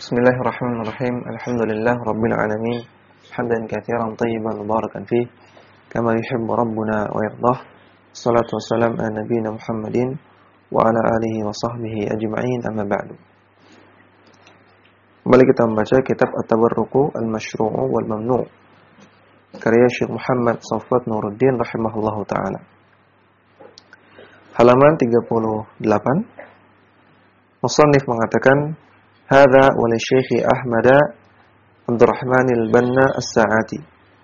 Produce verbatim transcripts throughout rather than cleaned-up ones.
Bismillahirrahmanirrahim. Alhamdulillah rabbil alamin. Hamdan katsiran tayyiban mubarakan fih kama yuhibbu rabbuna wa yardah. Shalatu wassalam ala nabiyyina Muhammadin wa ala alihi wa sahbihi ajma'in, amma ba'du. Kembali kita membaca kitab At-Tabarruku Al-Masyru'u wal Mamnu' karya Syekh Muhammad Shawwat Nuruddin rahimahullahu taala. Halaman tiga puluh delapan. Musannif mengatakan, hadza wa li Syekh Ahmad Abdurrahman al-Banna as-Sa'ati.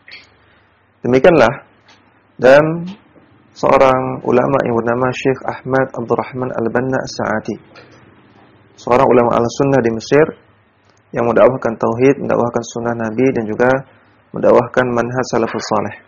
Demikianlah, dan seorang ulama yang bernama Syekh Ahmad Abdurrahman al-Banna as-Sa'ati, seorang ulama al-sunnah di Mesir yang mendakwahkan tauhid, mendakwahkan sunnah Nabi, dan juga mendakwahkan manhaj salafus saleh.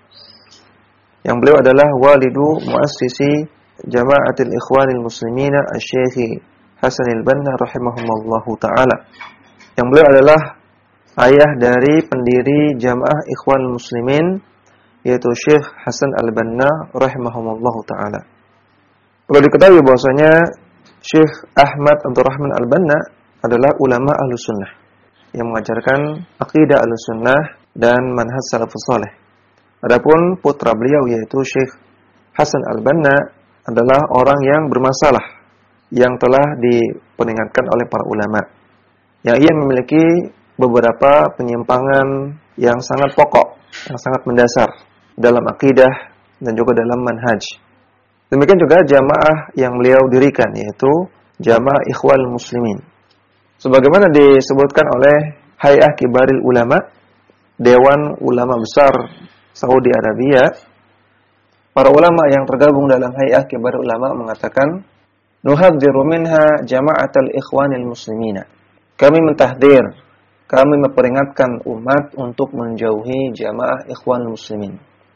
Yang beliau adalah walidu muassisi Jama'atul Ikhwanil Muslimina Asy-Syaikh Hasan al-Banna rahimahullahu ta'ala. Yang beliau adalah ayah dari pendiri Jamaah Ikhwanul Muslimin, yaitu Syekh Hasan al-Banna rahimahullahu ta'ala. Perlu diketahui bahwasanya Syekh Ahmad Abdurrahman al-Banna adalah ulama Ahlus Sunnah yang mengajarkan akidah Ahlus Sunnah dan manhaj salafus saleh. Adapun putra beliau yaitu Syekh Hasan al-Banna adalah orang yang bermasalah, yang telah diperingatkan oleh para ulama, yang ia memiliki beberapa penyimpangan yang sangat pokok, yang sangat mendasar dalam akidah dan juga dalam manhaj. Demikian juga jamaah yang beliau dirikan, yaitu Jamaah Ikhwanul Muslimin. Sebagaimana disebutkan oleh Hay'ah Kibaril Ulama, Dewan Ulama Besar Saudi Arabia, para ulama yang tergabung dalam Hay'ah Kibaril Ulama mengatakan, nuhadziru minha jama'atal ikhwanil muslimina. Kami mentahdir, kami memperingatkan umat untuk menjauhi jamaah ikhwanul muslimin.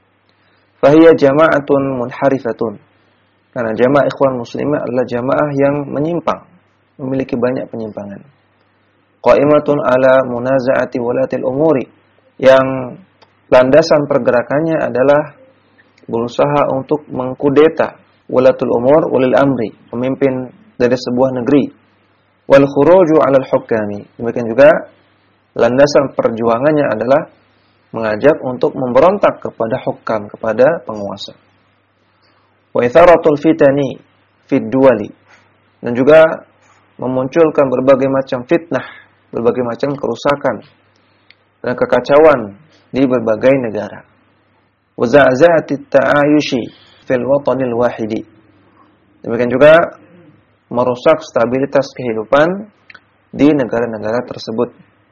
Fahiya jama'atun munharifatun. Karena jamaah ikhwan muslimin adalah jamaah yang menyimpang, memiliki banyak penyimpangan. Qa'imatun ala munaza'ati walatil umuri. Yang landasan pergerakannya adalah berusaha untuk mengkudeta walatul umur walil amri, pemimpin dari sebuah negeri, wal khuruju 'alal hukami. Demikian juga landasan perjuangannya adalah mengajak untuk memberontak kepada hukam, kepada penguasa. Wa itharatul fitani fid duwali, dan juga memunculkan berbagai macam fitnah, berbagai macam kerusakan dan kekacauan di berbagai negara. Wa za'za'atit ta'ayushi fil watanil wahidi. Demikian juga merusak stabilitas kehidupan di negara-negara tersebut.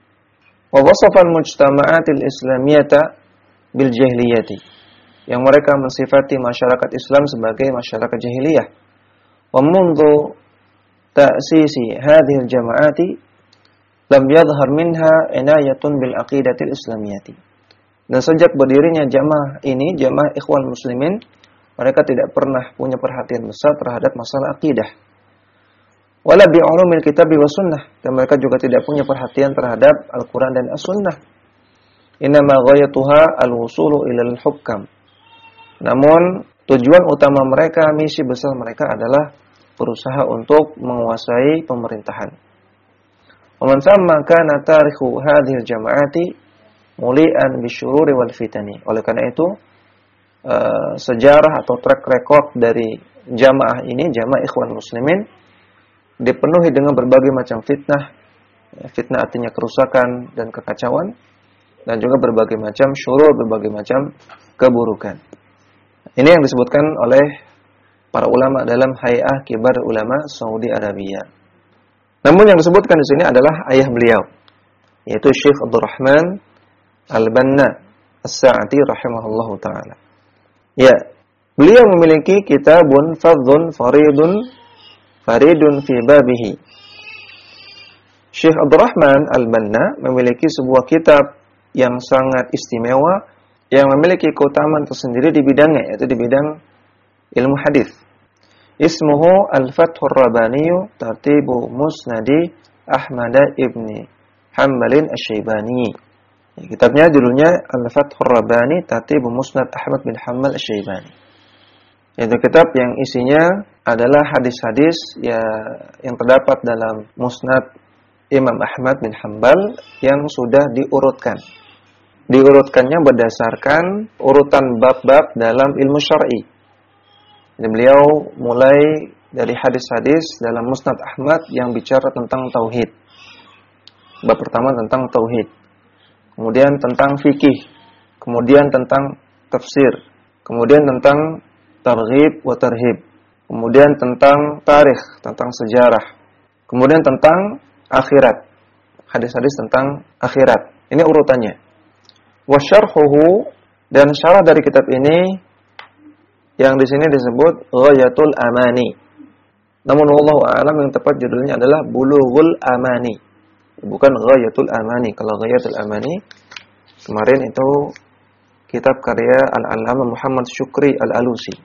Wa wasafa al-mujtama'atil islamiyata bil jahiliyati. Yang mereka mensifati masyarakat Islam sebagai masyarakat jahiliyah. Wa mundu ta'sisi hadhihi al-jama'ati lam yadhhar minha inayatun bil aqidatil islamiyati. Dan sejak berdirinya jamaah ini, jamaah Ikhwan Muslimin, mereka tidak pernah punya perhatian besar terhadap masalah akidah. Wala bi ulumil kitab wa sunnah, dan mereka juga tidak punya perhatian terhadap Al-Qur'an dan As-Sunnah. Innama ghayatuha al-wusulu ila al-hukam. Namun tujuan utama mereka, misi besar mereka adalah berusaha untuk menguasai pemerintahan. Wa man thamma kana tarikhu hadhihi al-jama'ati muli'an bisyururi wal fitani. Oleh karena itu, Uh, sejarah atau track record dari jamaah ini, jamaah Ikhwan Muslimin, dipenuhi dengan berbagai macam fitnah. Fitnah artinya kerusakan dan kekacauan, dan juga berbagai macam syurur, berbagai macam keburukan. Ini yang disebutkan oleh para ulama dalam Hay'ah Kibar Ulama Saudi Arabia. Namun yang disebutkan di sini adalah ayah beliau, yaitu Syekh Abdurrahman al-Banna as-Sa'ati rahimahullahu ta'ala. Ya, beliau memiliki kitabun fadhun faridun faridun fi babihi. Syekh Abdurrahman al-Banna memiliki sebuah kitab yang sangat istimewa, yang memiliki keutamaan tersendiri di bidangnya, yaitu di bidang ilmu hadis. Ismuhu Al-Fathur Rabbani Tartibu Musnadi Ahmad ibni Hanbalin Asy-Syaibani. Kitabnya judulnya Al-Fathur Rabbani Tartibu Musnad Ahmad bin Hanbal Asy-Syaibani. Yaitu kitab yang isinya adalah hadis-hadis ya, yang terdapat dalam Musnad Imam Ahmad bin Hanbal yang sudah diurutkan. Diurutkannya berdasarkan urutan bab-bab dalam ilmu syar'i. Jadi beliau mulai dari hadis-hadis dalam Musnad Ahmad yang bicara tentang tauhid. Bab pertama tentang tauhid. Kemudian tentang fikih. Kemudian tentang tafsir. Kemudian tentang targhib wa tarhib. Kemudian tentang tarikh, tentang sejarah. Kemudian tentang akhirat. Hadis-hadis tentang akhirat. Ini urutannya. Wa syarhuhu, dan syarah dari kitab ini yang di sini disebut Ghayatul Amani. Namun wallahu a'lam yang tepat judulnya adalah Bulughul Amani. Bukan Ghayatul Amani. Kalau Ghayatul Amani kemarin itu kitab karya Al-Allamah Muhammad Syukri Al-Alusi.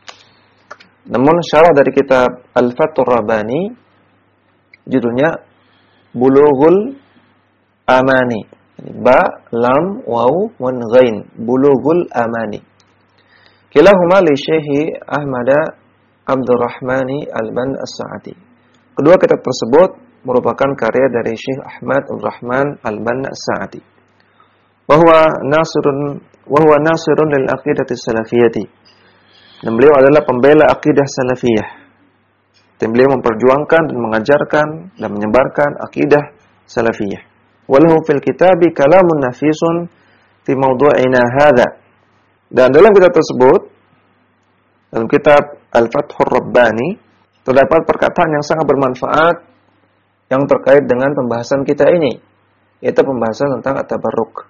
Namun syarah dari kitab Al-Fathur Rabbani judulnya Bulughul Amani. Ba, lam, waw, wan, ghain. Bulughul Amani. Kilahuma li Syekh Ahmad Abdurrahmani Al-Banna As-Sa'ati. Kedua kitab tersebut merupakan karya dari Syekh Ahmad Abdurrahman Al-Banna As-Sa'ati. Wa huwa nasirun wa huwa nasirun lil aqidati salafiyyati. Dan beliau adalah pembela akidah salafiyah. Dan beliau memperjuangkan dan mengajarkan dan menyebarkan akidah salafiyah. Walahu fil kitabi kalamun nafisun fi mawdu'ina hadha. Dan dalam kitab tersebut, dalam kitab Al-Fathur Rabbani, terdapat perkataan yang sangat bermanfaat yang terkait dengan pembahasan kita ini, yaitu pembahasan tentang at-tabarruk.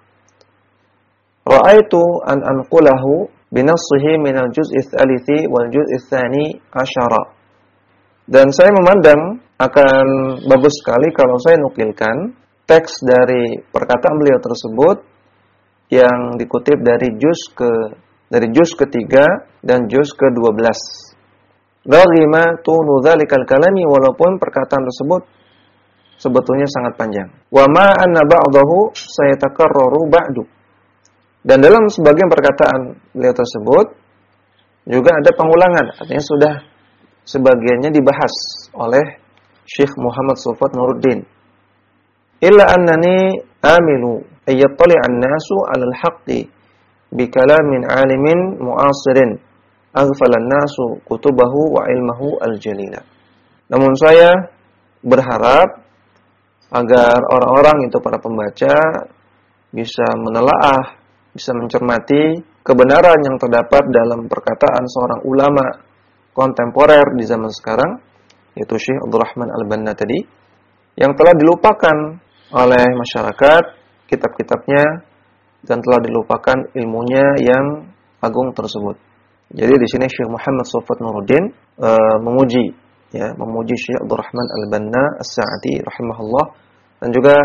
Ra'aitu an anqulahu binassihi minal juz'i tsalithi wal juz'i tsani asyara. Dan saya memandang akan bagus sekali kalau saya nukilkan teks dari perkataan beliau tersebut yang dikutip dari juz ke dari juz ketiga dan juz ke dua belas. Raghima tunu dzalikal kalami, walaupun perkataan tersebut sebetulnya sangat panjang. Wa ma anna ba'dahu sayatakarraru ba'du. Dan dalam sebagian perkataan beliau tersebut juga ada pengulangan, artinya sudah sebagiannya dibahas oleh Syekh Muhammad Sulfat Nuruddin. Illa annani amilu ayyattali'an nasu 'alal haqqi bi kalamin 'alimin mu'asirin aghfalan nasu kutubahu wa ilmahu al-jalila. Namun saya berharap agar orang-orang itu, para pembaca, bisa menelaah, bisa mencermati kebenaran yang terdapat dalam perkataan seorang ulama kontemporer di zaman sekarang, yaitu Syekh Abdurrahman Al-Banna tadi, yang telah dilupakan oleh masyarakat kitab-kitabnya dan telah dilupakan ilmunya yang agung tersebut. Jadi di sini Syekh Muhammad Sulfat Nuruddin e, memuji ya, memuji Syekh Abdurrahman Al-Banna As-Sa'ati rahimahullah, dan juga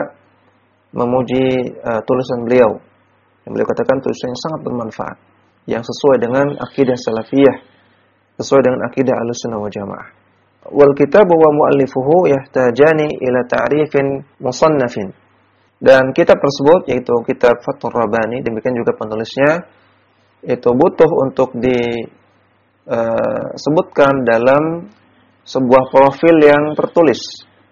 memuji e, tulisan beliau. Yang beliau katakan tulisannya sangat bermanfaat, yang sesuai dengan akidah salafiyah, sesuai dengan akidah Ahlussunnah wal Jamaah. Wal kitabu wa muallifuhu yahtajani ila ta'rifin musannafin. Dan kitab tersebut, yaitu kitab Fathur Rabbani, demikian juga penulisnya, itu butuh untuk disebutkan uh, dalam sebuah profil yang tertulis.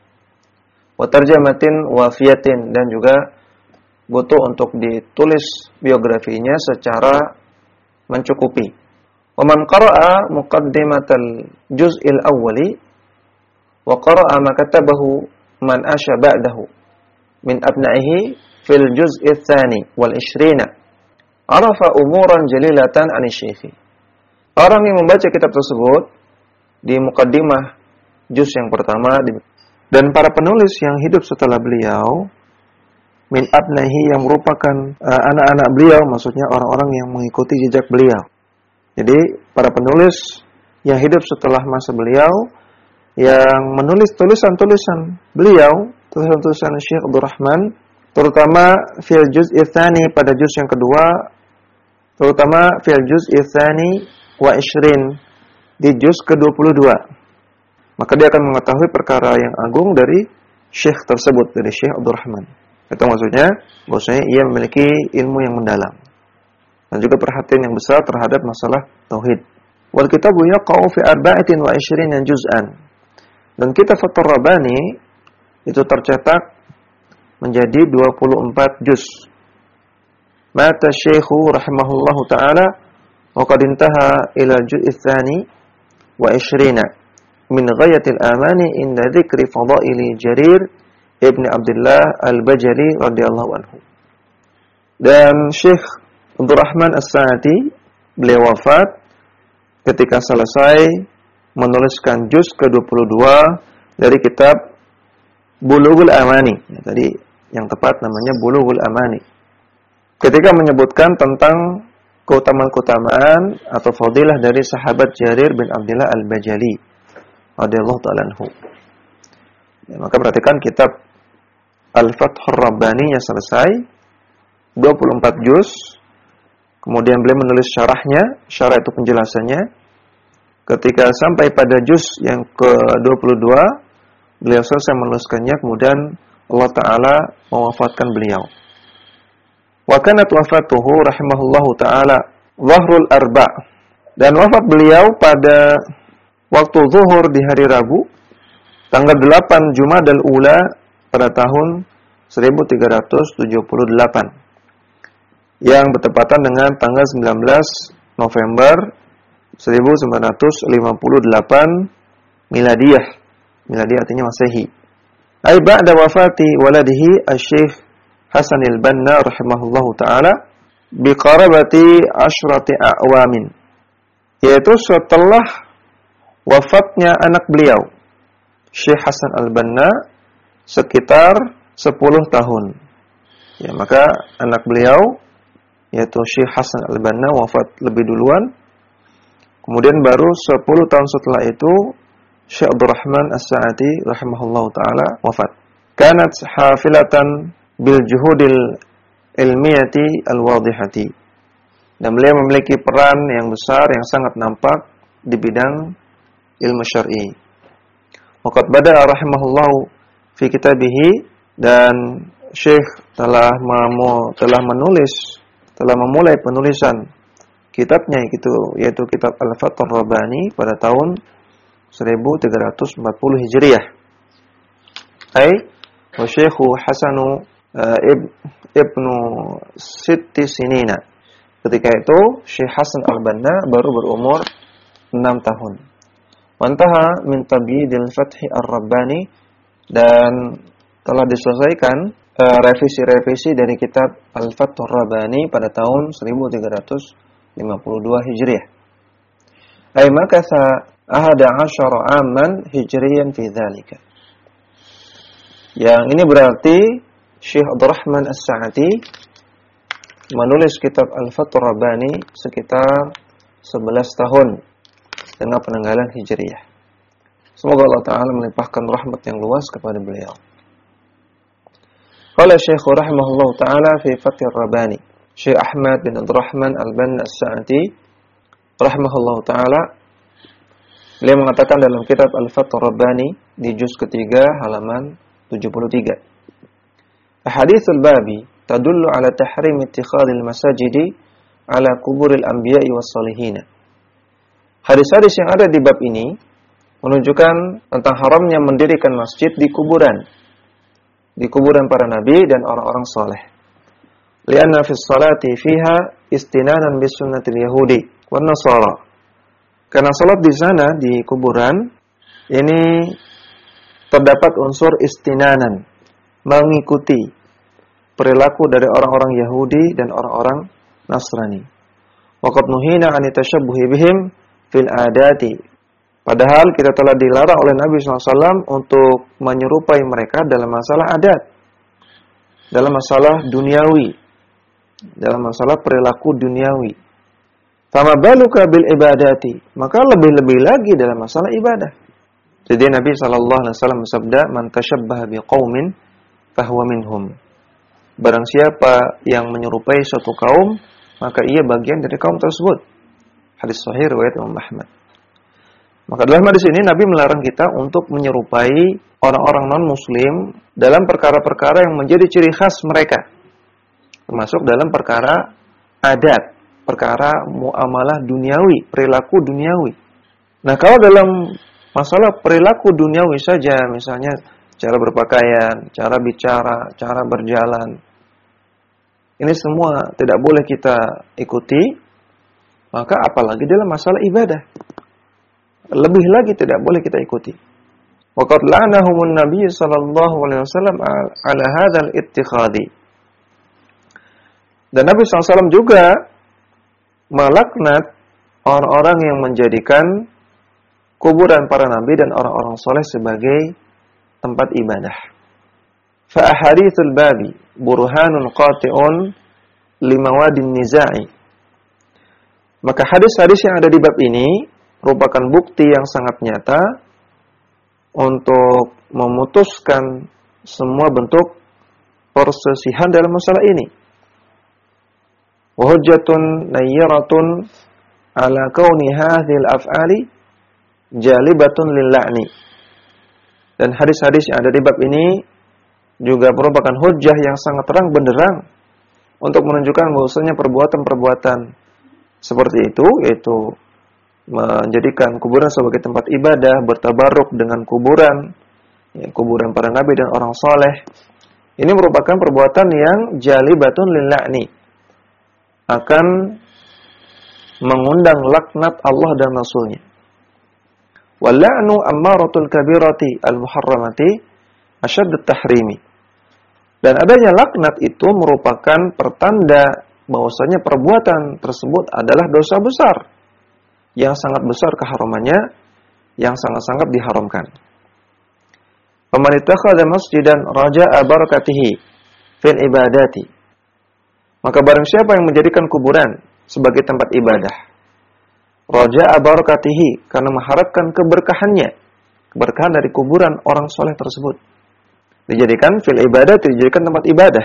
Wa tarjamatin wafiyatin, dan juga butuh untuk ditulis biografinya secara mencukupi. Wa man qara'a muqaddimatal juz'il awwali wa qara'a ma katabahu man asha ba'dahu min abna'ihi fil juz'i tsani wal ishrina arafa umuran jalilatan 'ani syekhi. Orang yang membaca kitab tersebut di muqaddimah juz yang pertama dan para penulis yang hidup setelah beliau, min abnahi, yang merupakan uh, anak-anak beliau, maksudnya orang-orang yang mengikuti jejak beliau. Jadi para penulis yang hidup setelah masa beliau, yang menulis tulisan-tulisan beliau, tulisan-tulisan Syekh Abdurrahman, terutama fil juz'i tsani, pada juz yang kedua, terutama fil juz'i tsani wa ishrin, di juz ke dua puluh dua. Maka dia akan mengetahui perkara yang agung dari Syekh tersebut, dari Syekh Abdurrahman. Itu maksudnya, bahwasanya ia memiliki ilmu yang mendalam dan juga perhatian yang besar terhadap masalah tauhid. Wal kitabu yaqa'u fi arba'atin wa ishrina juz'an. Dan kitab Fathur Rabbani itu tercetak menjadi dua puluh empat juz. Mata Syekhu rahimahullahu taala wa qad intaha ila juz' tsani wa ishrina min ghayatil amani inda dzikri fadaili Jarir ibn Abdullah Al-Bajali radhiyallahu anhu. Dan Syekh Abdurrahman As-Sa'ati beliau wafat ketika selesai menuliskan juz ke dua puluh dua dari kitab Bulughul Amani. Ya, tadi yang tepat namanya Bulughul Amani. Ketika menyebutkan tentang keutamaan-keutamaan atau fadilah dari sahabat Jarir bin Abdullah Al-Bajali radhiyallahu ta'ala anhu. Ya, maka perhatikan kitab Al-Fathur Rabbani yang selesai dua puluh empat juz. Kemudian beliau menulis syarahnya, syarah itu penjelasannya. Ketika sampai pada juz yang ke dua puluh dua, beliau selesai menuliskannya, kemudian Allah Ta'ala mewafatkan beliau. Wa kanat wafatuhu rahimahullahu ta'ala Dhahrul Arba'. Dan wafat beliau pada waktu zuhur di hari Rabu, tanggal delapan Jumadal Ula pada tahun seribu tiga ratus tujuh puluh delapan. Yang bertepatan dengan tanggal sembilan belas November seribu sembilan ratus lima puluh delapan Miladiyah. Miladiyah artinya Masehi. Ai ba'da wafati waladihi Asy-Syaikh Hasan al-Banna rahimahullahu ta'ala biqarabati asyrati a'wamin, yaitu setelah wafatnya anak beliau Syekh Hasan al-Banna sekitar sepuluh tahun. Ya, maka anak beliau yaitu Syekh Hasan al-Banna wafat lebih duluan. Kemudian baru sepuluh tahun setelah itu Syekh Abdurrahman As-Sa'ati rahimahullahu ta'ala wafat. Kanat hafilatan bil juhudil ilmiyati al-wadihati. Dan beliau memiliki peran yang besar yang sangat nampak di bidang ilmu syar'i. Waqad bada'a rahimahullahu fi kitabihi, dan Syekh telah memu, telah menulis telah memulai penulisan kitabnya itu yaitu kitab Al-Fathur Rabbani pada tahun seribu tiga ratus empat puluh Hijriah. Ai wa Syekhu Hasanu Uh, Ibnu Sitti Sinina. Ketika itu Syekh Hasan al-Banna baru berumur enam tahun. Wantaha min tabyidil Fathi Ar-Rabbani, dan telah diselesaikan uh, revisi-revisi dari kitab Al-Fathur Rabbani pada tahun seribu tiga ratus lima puluh dua Hijriah. Ay makatha ahada asyara aman hijriyan fi dzalika. Yang ini berarti Syekh Abdurrahman As-Sa'ati menulis kitab Al-Fathur Rabbani sekitar sebelas tahun dengan penanggalan Hijriyah. Semoga Allah Ta'ala melimpahkan rahmat yang luas kepada beliau. Qala Syekh rahimahullah Ta'ala fi Fathur Rabbani, Syekh Ahmad bin Abdurrahman Al-Banna As-Sa'ati rahimahullah Ta'ala, beliau mengatakan dalam kitab Al-Fathur Rabbani di juz ketiga halaman tujuh puluh tiga. Ahaditsul babi tadullu ala tahrim ittikhadil masajidi ala kuburil anbiya'i was salihin. Hadis-hadis yang ada di bab ini menunjukkan tentang haramnya mendirikan masjid di kuburan, di kuburan para nabi dan orang-orang saleh. Lianna fis salati fiha istinanan bis sunnatil yahudi wan nasara. Karena salat di sana di kuburan ini terdapat unsur istinanan, mengikuti perilaku dari orang-orang Yahudi dan orang-orang Nasrani. Waqad nuhina an tashabbuhi bihim fil adati. Padahal kita telah dilarang oleh Nabi shallallahu alaihi wasallam untuk menyerupai mereka dalam masalah adat, dalam masalah duniawi, dalam masalah perilaku duniawi. Fama baluka bil ibadati, maka lebih-lebih lagi dalam masalah ibadah. Jadi Nabi shallallahu alaihi wasallam bersabda, "Man tashabbaha biqaumin fahuwa minhum." Barang siapa yang menyerupai suatu kaum, maka ia bagian dari kaum tersebut. Hadis sahih riwayat Imam Ahmad. Maka dalam hadis ini Nabi melarang kita untuk menyerupai orang-orang non-muslim dalam perkara-perkara yang menjadi ciri khas mereka. Termasuk dalam perkara adat, perkara muamalah duniawi, perilaku duniawi. Nah, kalau dalam masalah perilaku duniawi saja, misalnya cara berpakaian, cara bicara, cara berjalan. Ini semua tidak boleh kita ikuti, maka apalagi dalam masalah ibadah. Lebih lagi tidak boleh kita ikuti. Waqad la'anahumun Nabi sallallahu alaihi wasallam ala hadzal ittikhadhi. Dan Nabi sallallahu alaihi wasallam juga melaknat orang-orang yang menjadikan kuburan para nabi dan orang-orang soleh sebagai tempat ibadah. Fa ahaditsul babi burhanun qati'un limawadin nizai. Maka hadis-hadis yang ada di bab ini merupakan bukti yang sangat nyata untuk memutuskan semua bentuk perselisihan dalam masalah ini. Wa hujjatun nayyaratun ala kauni hadhil af'ali jalibatun lil la'ni. Dan hadis-hadis yang ada di bab ini juga merupakan hujjah yang sangat terang benderang untuk menunjukkan bahwasanya perbuatan-perbuatan seperti itu, yaitu menjadikan kuburan sebagai tempat ibadah, bertabaruk dengan kuburan, ya, kuburan para nabi dan orang soleh, ini merupakan perbuatan yang jalibatun lil la'ni, akan mengundang laknat Allah dan Rasulnya. Wal-la'nu ammaratul kabirati al-muharramati asyaddut tahrimi. Dan adanya laknat itu merupakan pertanda bahwasanya perbuatan tersebut adalah dosa besar, yang sangat besar keharumannya, yang sangat-sangat diharamkan. Faman ittakhadha masjidan raja'a barakatihi fil ibadati. Maka barang siapa yang menjadikan kuburan sebagai tempat ibadah, raja'a barakatihi, karena mengharapkan keberkahannya, keberkahan dari kuburan orang soleh tersebut, dijadikan fil ibadah, dijadikan tempat ibadah.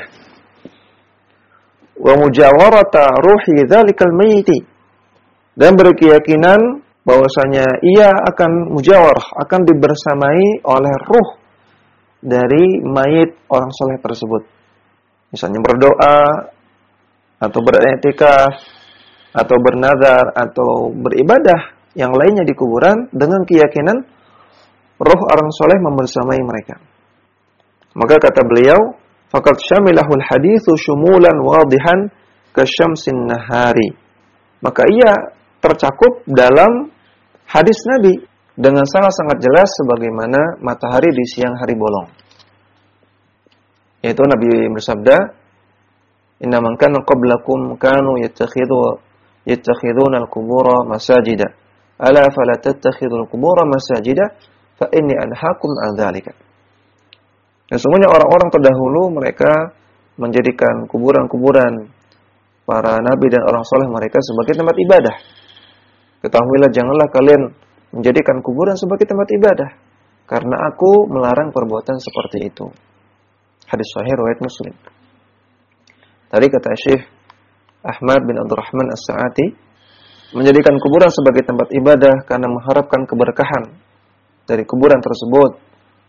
Wa mujawarata ruhi dzalikal mayyiti, dan berkeyakinan bahwasanya ia akan mujawarah, akan dibersamai oleh ruh dari mayit orang soleh tersebut. Misalnya berdoa, atau beriktikaf, atau bernazar, atau beribadah yang lainnya di kuburan dengan keyakinan ruh orang soleh membersamai mereka. Maka kata beliau, faqad syamilahul haditsu syumulan wadihan kasyamsin nahari. Maka ia tercakup dalam hadis Nabi dengan sangat-sangat jelas sebagaimana matahari di siang hari bolong. Yaitu Nabi bersabda, "Inna man kana qablakum kanu yattakhidhu yattakhidhuna al-qubura masajida. Ala fala tattakhidhul qubura masajida fa inni anhaakum an dzalika." Dan semuanya orang-orang terdahulu mereka menjadikan kuburan-kuburan para nabi dan orang soleh mereka sebagai tempat ibadah. Ketahuilah, janganlah kalian menjadikan kuburan sebagai tempat ibadah, karena aku melarang perbuatan seperti itu. Hadis sahih riwayat Muslim. Tadi kata Syekh Ahmad bin Abdurrahman As-Sa'ati, menjadikan kuburan sebagai tempat ibadah karena mengharapkan keberkahan dari kuburan tersebut,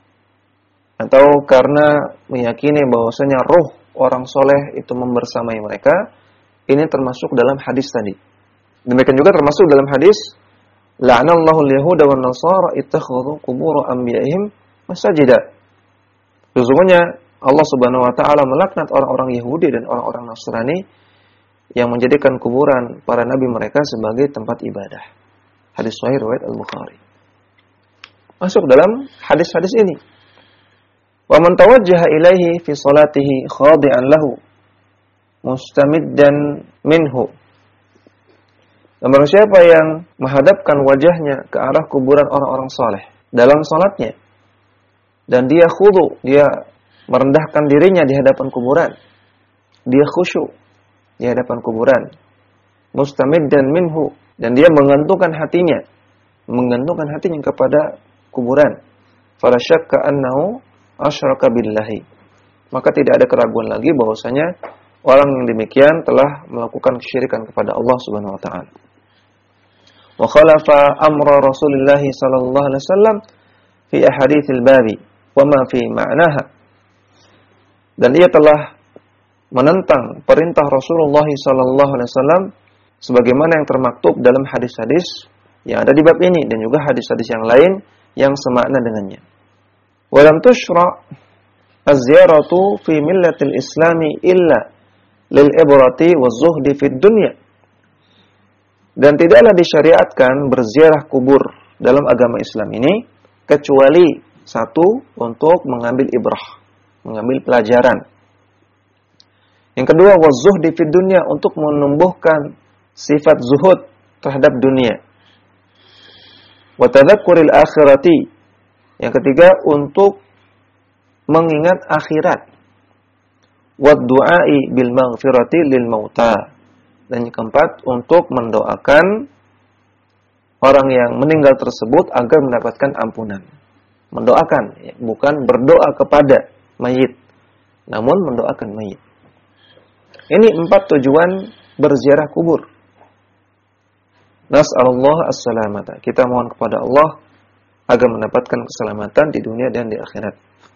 atau karena meyakini bahwasanya roh orang soleh itu membersamai mereka, ini termasuk dalam hadis tadi. Demikian juga termasuk dalam hadis, la'anallahu al-yahuda wan nasara ittakhadhu qubur anbiya'ihim masajida. Sesungguhnya Allah Subhanahu wa taala melaknat orang-orang Yahudi dan orang-orang Nasrani yang menjadikan kuburan para nabi mereka sebagai tempat ibadah. Hadis sahih riwayat Al-Bukhari. Masuk dalam hadis-hadis ini. Wa man tawajjaha ilaihi fi salatihi khadi'an lahu mustamiddan minhu. Dan barang siapa yang menghadapkan wajahnya ke arah kuburan orang-orang saleh dalam salatnya, dan dia khudu, dia merendahkan dirinya di hadapan kuburan, dia khusyuk di hadapan kuburan, mustamiddan minhu, dan dia menggantungkan hatinya, menggantungkan hatinya kepada kuburan, fala syakka annahu asyraka billahi, maka tidak ada keraguan lagi bahwasanya orang yang demikian telah melakukan kesyirikan kepada Allah Subhanahu wa taala. Wa khalafa amra Rasulullah sallallahu alaihi wasallam fi ahaditsil babi wa ma fi ma'naha. Dan ia telah menentang perintah Rasulullah sallallahu alaihi wasallam sebagaimana yang termaktub dalam hadis-hadis yang ada di bab ini dan juga hadis-hadis yang lain yang semakna dengannya. Walam tushra' az-ziyaratu fi millatil islami illa lil ibrati waz-zuhdi fid dunya. Dan tidaklah disyariatkan berziarah kubur dalam agama Islam ini kecuali satu, untuk mengambil ibrah, mengambil pelajaran. Yang kedua, waz-zuhdi fid dunya, untuk menumbuhkan sifat zuhud terhadap dunia. Wa tadhakkuril akhirati. Yang ketiga, untuk mengingat akhirat. Wa du'ai bil maghfirati lil mauta. Dan yang keempat, untuk mendoakan orang yang meninggal tersebut agar mendapatkan ampunan. Mendoakan, ya, bukan berdoa kepada mayit, namun mendoakan mayit. Ini empat tujuan berziarah kubur. Nas'alullah as-salamata. Kita mohon kepada Allah agar mendapatkan keselamatan di dunia dan di akhirat.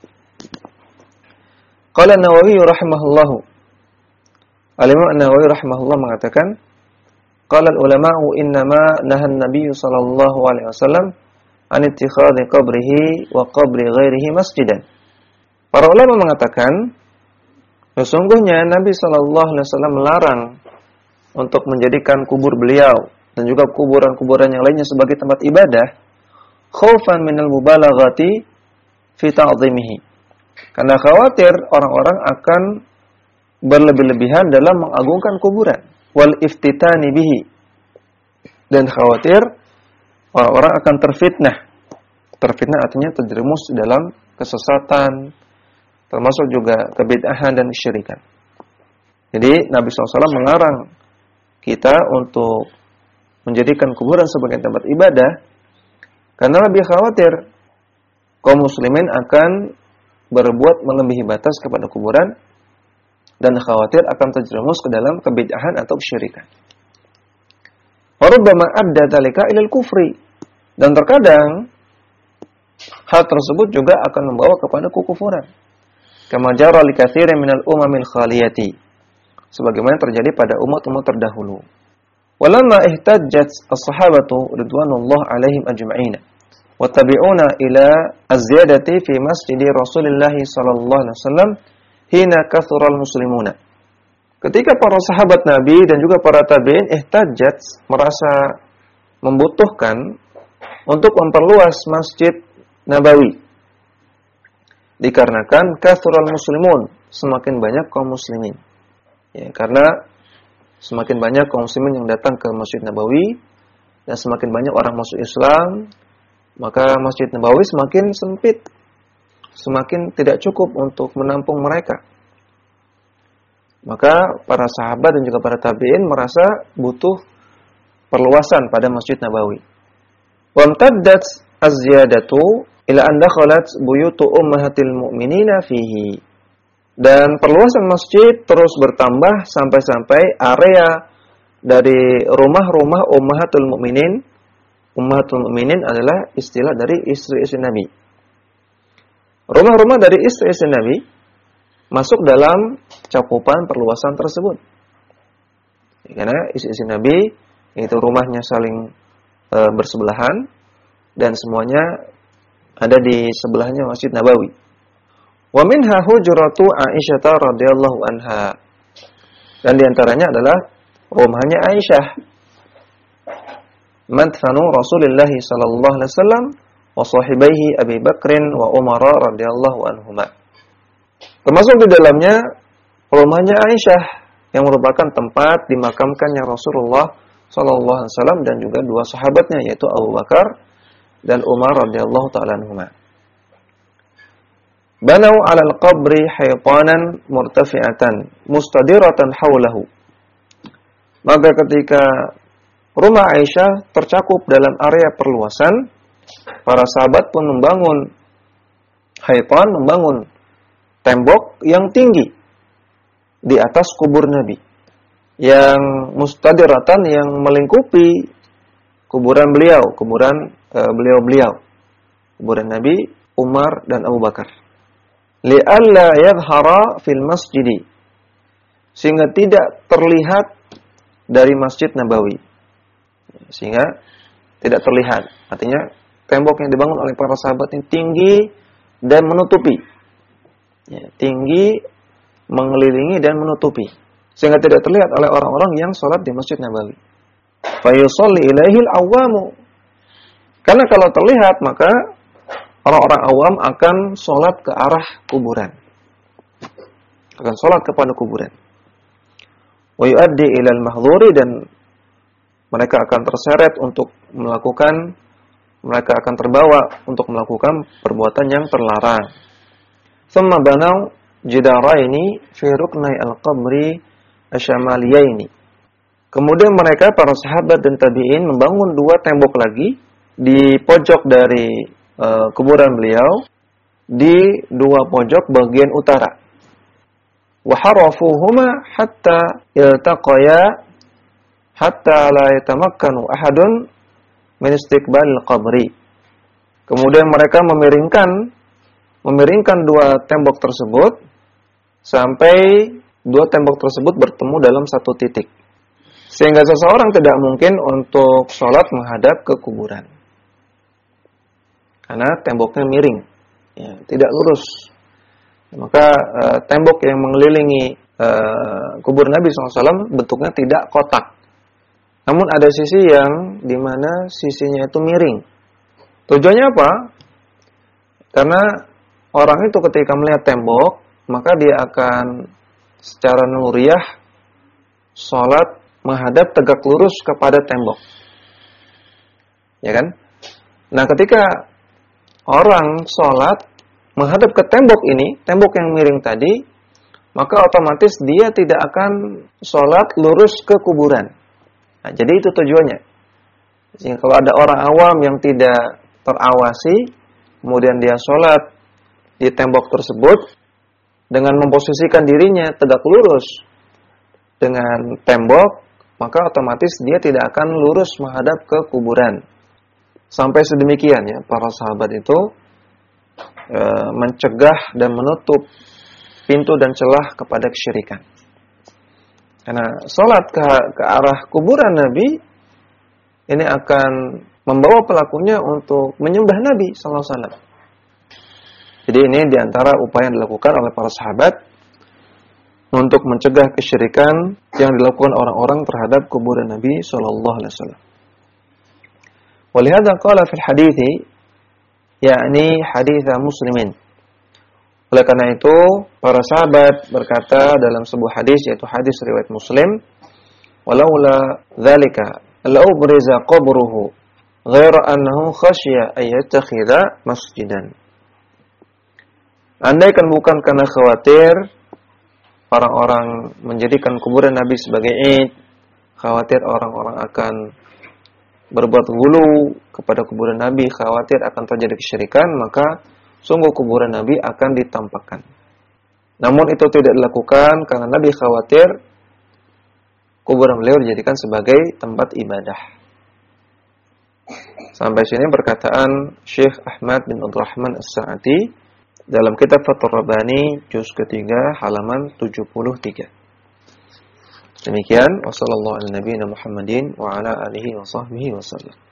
Qala An-Nawawi rahimahullahu. Al-Imam An-Nawawi rahimahullah mengatakan, qala al-ulama'u innama nahan Nabi sallallahu alaihi wasallam an ittikhadhi qabrihi wa qabri ghairihi masjidan. Para ulama mengatakan, sesungguhnya Nabi sallallahu alaihi wasallam melarang untuk menjadikan kubur beliau dan juga kuburan-kuburan yang lainnya sebagai tempat ibadah, khaufan minal mubalaghati fi ta'dhimihi. Karena khawatir orang-orang akan berlebih-lebihan dalam mengagungkan kuburan, wal iftitani bihi. Dan khawatir orang-orang akan terfitnah. Terfitnah artinya terjerumus dalam kesesatan, termasuk juga kebid'ahan dan kesyirikan. Jadi Nabi shallallahu alaihi wasallam melarang kita untuk menjadikan kuburan sebagai tempat ibadah, karena lebih khawatir kaum muslimin akan berbuat melebihi batas kepada kuburan dan khawatir akan terjerumus ke dalam kebid'ahan atau kesyirikan. Wa rubbama adda dzalika ilal kufri, dan terkadang hal tersebut juga akan membawa kepada kekufuran. Kama jara li katsirin minal umamil khaliyati, sebagaimana terjadi pada umat-umat terdahulu. Walamma ihtajjat as-sahabatu ridwanullah alaihim ajma'in wa tabi'una ila az-ziyadati fi masjidi Rasulillah sallallahu alaihi wasallam hina kathural muslimuna. Ketika para sahabat Nabi dan juga para tabi'in ihtajjat, merasa membutuhkan untuk memperluas Masjid Nabawi, dikarenakan kathural muslimun, semakin banyak kaum muslimin. Ya, karena semakin banyak kaum muslimin yang datang ke Masjid Nabawi dan semakin banyak orang masuk Islam, maka Masjid Nabawi semakin sempit, semakin tidak cukup untuk menampung mereka. Maka para sahabat dan juga para tabi'in merasa butuh perluasan pada Masjid Nabawi. Wa amtaddat az-ziyadatu ila an dakhalat buyutu ummahatil mu'minina fihi. Dan perluasan masjid terus bertambah sampai-sampai area dari rumah-rumah ummahatul mu'minin. Ummahatul mu'minin adalah istilah dari istri-istri Nabi. Rumah-rumah dari istri-istri Nabi masuk dalam cakupan perluasan tersebut. Karena istri-istri Nabi itu rumahnya saling e, bersebelahan dan semuanya ada di sebelahnya Masjid Nabawi. Wa minha hujratu Aisyah radhiyallahu anha. Dan di antaranya adalah rumahnya Aisyah. Madfanu Rasulullah sallallahu alaihi wasallam wa sahibaihi Abi Bakrin wa Umar radhiyallahu anhuma. Termasuk di dalamnya rumahnya Aisyah yang merupakan tempat dimakamkannya Rasulullah sallallahu alaihi wasallam dan juga dua sahabatnya, yaitu Abu Bakar dan Umar radhiyallahu ta'ala anhuma. Banau 'ala al-qabri haytanan murtafi'atan mustadiratan haulahu. Maka ketika rumah Aisyah tercakup dalam area perluasan, para sahabat pun membangun haytan, membangun tembok yang tinggi di atas kubur Nabi, yang mustadiratan, yang melingkupi kuburan beliau, kuburan e, beliau-beliau, kuburan Nabi, Umar dan Abu Bakar. Li'alla yadhhara fil masjidi, sehingga tidak terlihat dari Masjid Nabawi, sehingga tidak terlihat. Artinya tembok yang dibangun oleh para sahabat ini tinggi dan menutupi. Ya, tinggi, mengelilingi dan menutupi, sehingga tidak terlihat oleh orang-orang yang sholat di Masjid Nabawi. Fa yusalli ilaihi al-awwamu. Karena kalau terlihat maka orang-orang awam akan sholat ke arah kuburan, akan sholat kepada kuburan. Wa yuaddi ila al-mahdhuri, dan mereka akan terseret untuk melakukan, mereka akan terbawa untuk melakukan perbuatan yang terlarang. Thumma banau jidaraini fi ruknai al-qabri asyamaliyaini. Kemudian mereka, para sahabat dan tabi'in, membangun dua tembok lagi di pojok dari uh, kuburan beliau, di dua pojok bagian utara. Wa harafuhuma hatta yaltaqaya hatta la yatamakkanu ahadun min istiqbalil qabri. Kemudian mereka memiringkan memiringkan dua tembok tersebut sampai dua tembok tersebut bertemu dalam satu titik, sehingga seseorang tidak mungkin untuk sholat menghadap ke kuburan karena temboknya miring, ya, tidak lurus. Maka uh, tembok yang mengelilingi uh, kubur Nabi shallallahu alaihi wasallam bentuknya tidak kotak, namun ada sisi yang dimana sisinya itu miring. Tujuannya apa? Karena orang itu ketika melihat tembok, maka dia akan secara nuriyah sholat menghadap tegak lurus kepada tembok, ya kan? Nah, ketika orang sholat menghadap ke tembok ini, tembok yang miring tadi, maka otomatis dia tidak akan sholat lurus ke kuburan. Nah, jadi itu tujuannya. Jadi, kalau ada orang awam yang tidak terawasi, kemudian dia sholat di tembok tersebut dengan memposisikan dirinya tegak lurus dengan tembok, maka otomatis dia tidak akan lurus menghadap ke kuburan. Sampai sedemikian, ya, para sahabat itu e, mencegah dan menutup pintu dan celah kepada kesyirikan. Karena sholat ke, ke arah kuburan Nabi ini akan membawa pelakunya untuk menyembah Nabi sallallahu alaihi wasallam. Jadi ini diantara upaya yang dilakukan oleh para sahabat untuk mencegah kesyirikan yang dilakukan orang-orang terhadap kuburan Nabi sallallahu alaihi wasallam. Walihada qala fil hadithi, yakni haditha muslimin. Oleh karena itu, para sahabat berkata dalam sebuah hadis, yaitu hadis riwayat Muslim, walaula dzalika la ubriza qabruhu ghaira annahu khasya ay yattakhidha masjidan. Andaikan bukan karena khawatir orang-orang menjadikan kuburan Nabi sebagai id, khawatir orang-orang akan berbuat gulu kepada kuburan Nabi, khawatir akan terjadi kesyirikan, maka sungguh kuburan Nabi akan ditampakkan. Namun itu tidak dilakukan karena Nabi khawatir kuburan beliau dijadikan sebagai tempat ibadah. Sampai sini perkataan Syekh Ahmad bin Abdurrahman As-Sa'ati dalam kitab Fathur Rabbani juz ketiga halaman tujuh puluh tiga. Demikian, wassallallahu ala nabiyina Muhammadin wa ala alihi wa sahbihi wasallam.